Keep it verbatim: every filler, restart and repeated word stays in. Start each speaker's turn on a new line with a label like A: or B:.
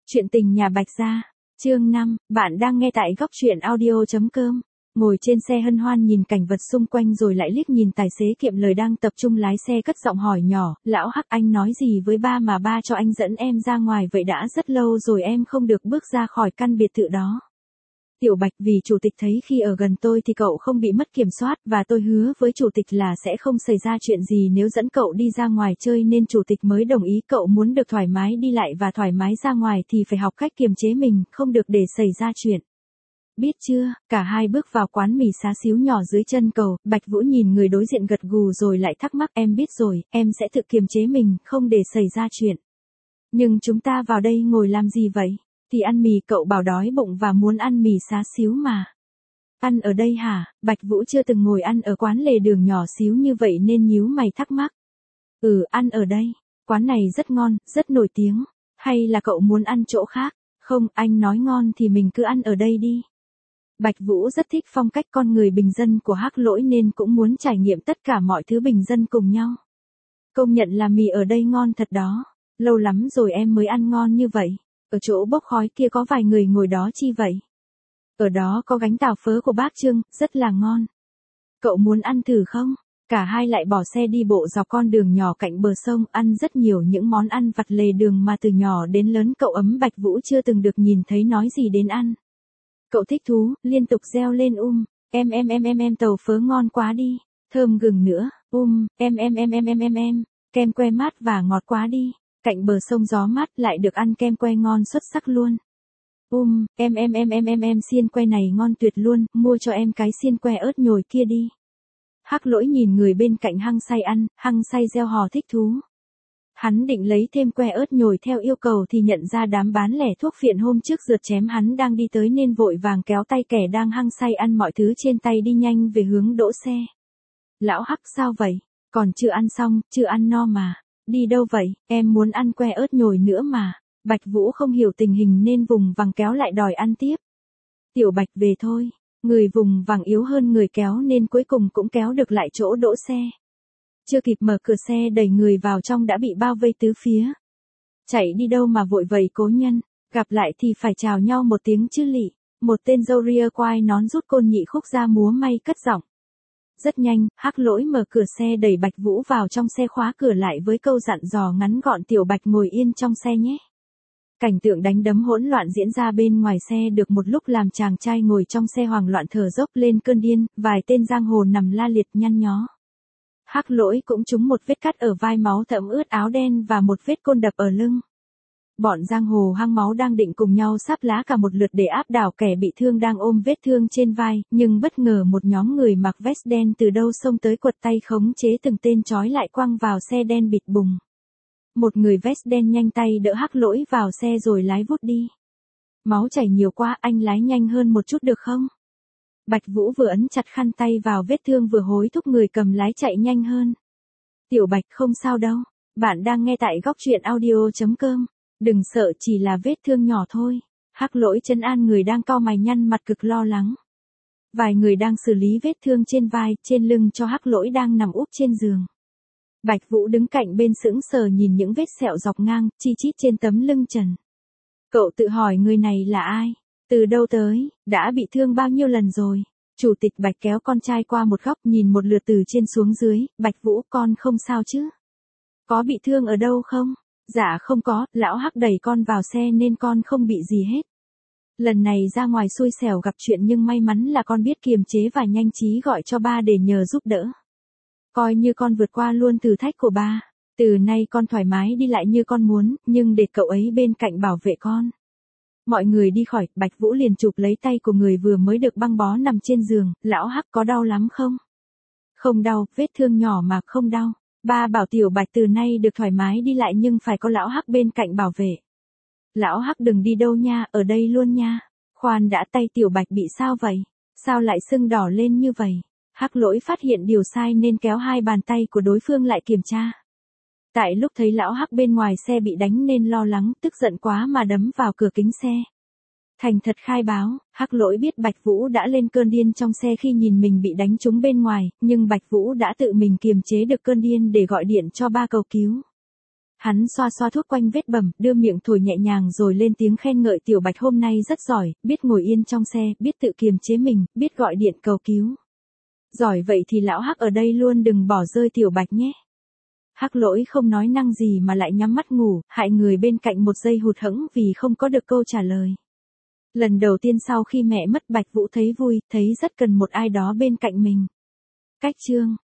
A: Chuyện tình nhà Bạch Gia, chương năm, bạn đang nghe tại góc truyện audio chấm com. Ngồi trên xe hân hoan nhìn cảnh vật xung quanh rồi lại liếc nhìn tài xế kiệm lời đang tập trung lái xe cất giọng hỏi nhỏ, lão Hắc anh nói gì với ba mà ba cho anh dẫn em ra ngoài vậy đã rất lâu rồi em không được bước ra khỏi căn biệt thự đó. Tiểu Bạch vì chủ tịch thấy khi ở gần tôi thì cậu không bị mất kiểm soát và tôi hứa với chủ tịch là sẽ không xảy ra chuyện gì nếu dẫn cậu đi ra ngoài chơi nên chủ tịch mới đồng ý cậu muốn được thoải mái đi lại và thoải mái ra ngoài thì phải học cách kiềm chế mình, không được để xảy ra chuyện. Biết chưa, cả hai bước vào quán mì xá xíu nhỏ dưới chân cầu, Bạch Vũ nhìn người đối diện gật gù rồi lại thắc mắc em biết rồi, em sẽ tự kiềm chế mình, không để xảy ra chuyện. Nhưng chúng ta vào đây ngồi làm gì vậy? Thì ăn mì cậu bảo đói bụng và muốn ăn mì xá xíu mà. Ăn ở đây hả? Bạch Vũ chưa từng ngồi ăn ở quán lề đường nhỏ xíu như vậy nên nhíu mày thắc mắc. Ừ, ăn ở đây. Quán này rất ngon, rất nổi tiếng. Hay là cậu muốn ăn chỗ khác? Không, anh nói ngon thì mình cứ ăn ở đây đi. Bạch Vũ rất thích phong cách con người bình dân của Hắc Lỗi nên cũng muốn trải nghiệm tất cả mọi thứ bình dân cùng nhau. Công nhận là mì ở đây ngon thật đó. Lâu lắm rồi em mới ăn ngon như vậy. Ở chỗ bốc khói kia có vài người ngồi đó chi vậy? Ở đó có gánh tàu phớ của bác Trương, rất là ngon. Cậu muốn ăn thử không? Cả hai lại bỏ xe đi bộ dọc con đường nhỏ cạnh bờ sông, ăn rất nhiều những món ăn vặt lề đường mà từ nhỏ đến lớn cậu ấm Bạch Vũ chưa từng được nhìn thấy nói gì đến ăn. Cậu thích thú, liên tục reo lên um, em em em em em tàu phớ ngon quá đi, thơm gừng nữa, um, em em em em em em em, kem que mát và ngọt quá đi. Cạnh bờ sông gió mát lại được ăn kem que ngon xuất sắc luôn. Um, em em em em em em xiên que này ngon tuyệt luôn, mua cho em cái xiên que ớt nhồi kia đi. Hắc Lỗi nhìn người bên cạnh hăng say ăn, hăng say reo hò thích thú. Hắn định lấy thêm que ớt nhồi theo yêu cầu thì nhận ra đám bán lẻ thuốc phiện hôm trước rượt chém hắn đang đi tới nên vội vàng kéo tay kẻ đang hăng say ăn mọi thứ trên tay đi nhanh về hướng đỗ xe. Lão Hắc sao vậy? Còn chưa ăn xong, chưa ăn no mà. Đi đâu vậy, em muốn ăn que ớt nhồi nữa mà. Bạch Vũ không hiểu tình hình nên vùng vằng kéo lại đòi ăn tiếp. Tiểu Bạch về thôi. Người vùng vằng yếu hơn người kéo nên cuối cùng cũng kéo được lại chỗ đỗ xe. Chưa kịp mở cửa xe đẩy người vào trong đã bị bao vây tứ phía. Chạy đi đâu mà vội vầy cố nhân, gặp lại thì phải chào nhau một tiếng chứ lị. Một tên râu ria quai nón rút côn nhị khúc ra múa may cất giọng. Rất nhanh, Hắc Lỗi mở cửa xe đẩy Bạch Vũ vào trong xe khóa cửa lại với câu dặn dò ngắn gọn Tiểu Bạch ngồi yên trong xe nhé. Cảnh tượng đánh đấm hỗn loạn diễn ra bên ngoài xe được một lúc làm chàng trai ngồi trong xe hoảng loạn thở dốc lên cơn điên, vài tên giang hồ nằm la liệt nhăn nhó. Hắc Lỗi cũng trúng một vết cắt ở vai máu thẫm ướt áo đen và một vết côn đập ở lưng. Bọn giang hồ hăng máu đang định cùng nhau sáp lá cả một lượt để áp đảo kẻ bị thương đang ôm vết thương trên vai, nhưng bất ngờ một nhóm người mặc vest đen từ đâu xông tới quật tay khống chế từng tên trói lại quăng vào xe đen bịt bùng. Một người vest đen nhanh tay đỡ Hắc Lỗi vào xe rồi lái vút đi. Máu chảy nhiều quá, anh lái nhanh hơn một chút được không? Bạch Vũ vừa ấn chặt khăn tay vào vết thương vừa hối thúc người cầm lái chạy nhanh hơn. Tiểu Bạch không sao đâu, bạn đang nghe tại góc truyện audio chấm com. Đừng sợ, chỉ là vết thương nhỏ thôi. Hắc Lỗi trấn an người đang cau mày nhăn mặt cực lo lắng. Vài người đang xử lý vết thương trên vai, trên lưng cho Hắc Lỗi đang nằm úp trên giường. Bạch Vũ đứng cạnh bên sững sờ nhìn những vết sẹo dọc ngang, chi chít trên tấm lưng trần. Cậu tự hỏi người này là ai? Từ đâu tới? Đã bị thương bao nhiêu lần rồi? Chủ tịch Bạch kéo con trai qua một góc nhìn một lượt từ trên xuống dưới. Bạch Vũ, con không sao chứ? Có bị thương ở đâu không? Dạ không có, lão Hắc đẩy con vào xe nên con không bị gì hết. Lần này ra ngoài xui xẻo gặp chuyện nhưng may mắn là con biết kiềm chế và nhanh trí gọi cho ba để nhờ giúp đỡ. Coi như con vượt qua luôn thử thách của ba. Từ nay con thoải mái đi lại như con muốn, nhưng để cậu ấy bên cạnh bảo vệ con. Mọi người đi khỏi, Bạch Vũ liền chụp lấy tay của người vừa mới được băng bó nằm trên giường. Lão Hắc có đau lắm không? Không đau, vết thương nhỏ mà không đau. Ba bảo Tiểu Bạch từ nay được thoải mái đi lại nhưng phải có lão Hắc bên cạnh bảo vệ. Lão Hắc đừng đi đâu nha, ở đây luôn nha. Khoan đã, tay Tiểu Bạch bị sao vậy? Sao lại sưng đỏ lên như vậy? Hắc Lỗi phát hiện điều sai nên kéo hai bàn tay của đối phương lại kiểm tra. Tại lúc thấy lão Hắc bên ngoài xe bị đánh nên lo lắng, tức giận quá mà đấm vào cửa kính xe. Thành thật khai báo, Hắc Lỗi biết Bạch Vũ đã lên cơn điên trong xe khi nhìn mình bị đánh trúng bên ngoài, nhưng Bạch Vũ đã tự mình kiềm chế được cơn điên để gọi điện cho ba cầu cứu. Hắn xoa xoa thuốc quanh vết bầm, đưa miệng thổi nhẹ nhàng rồi lên tiếng khen ngợi Tiểu Bạch hôm nay rất giỏi, biết ngồi yên trong xe, biết tự kiềm chế mình, biết gọi điện cầu cứu. Giỏi vậy thì lão Hắc ở đây luôn đừng bỏ rơi Tiểu Bạch nhé. Hắc Lỗi không nói năng gì mà lại nhắm mắt ngủ, hại người bên cạnh một giây hụt hẫng vì không có được câu trả lời. Lần đầu tiên sau khi mẹ mất Bạch Vũ thấy vui, thấy rất cần một ai đó bên cạnh mình. Cách chương